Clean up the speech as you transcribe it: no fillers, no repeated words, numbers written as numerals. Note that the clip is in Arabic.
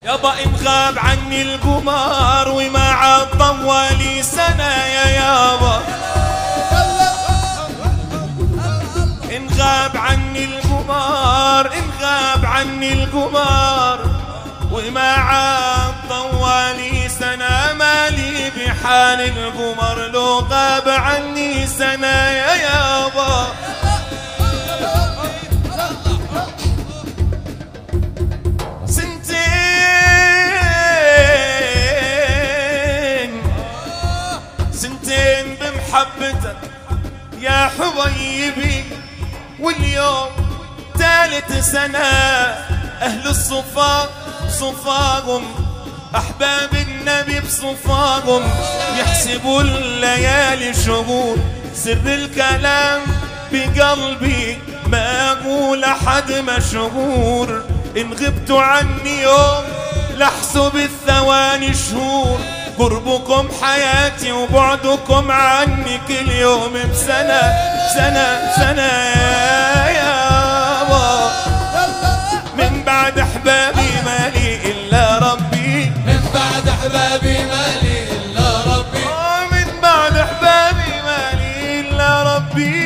يابا إن غاب عني القمر وما عاد طوالي سنة يا يابا، إن غاب عني القمر، إن غاب عني القمر وما عاد طوالي سنة، مالي بحال القمر لو غاب عني سنة يا يابا. سنتين بمحبتك يا حبيبي، واليوم ثالث سنة. أهل الصفا صفاهم، أحباب النبي بصفاهم، يحسبوا الليالي شهور. سر الكلام بقلبي ما أقول أحد مشهور، إن غبتوا عني يوم لحسب الثواني شهور. قربكم حياتي وبعدكم عني كل يوم بسنة سنة سنة يا يابا. من بعد أحبابي مالي إلا ربي، من بعد أحبابي مالي إلا ربي، من بعد أحبابي مالي إلا ربي.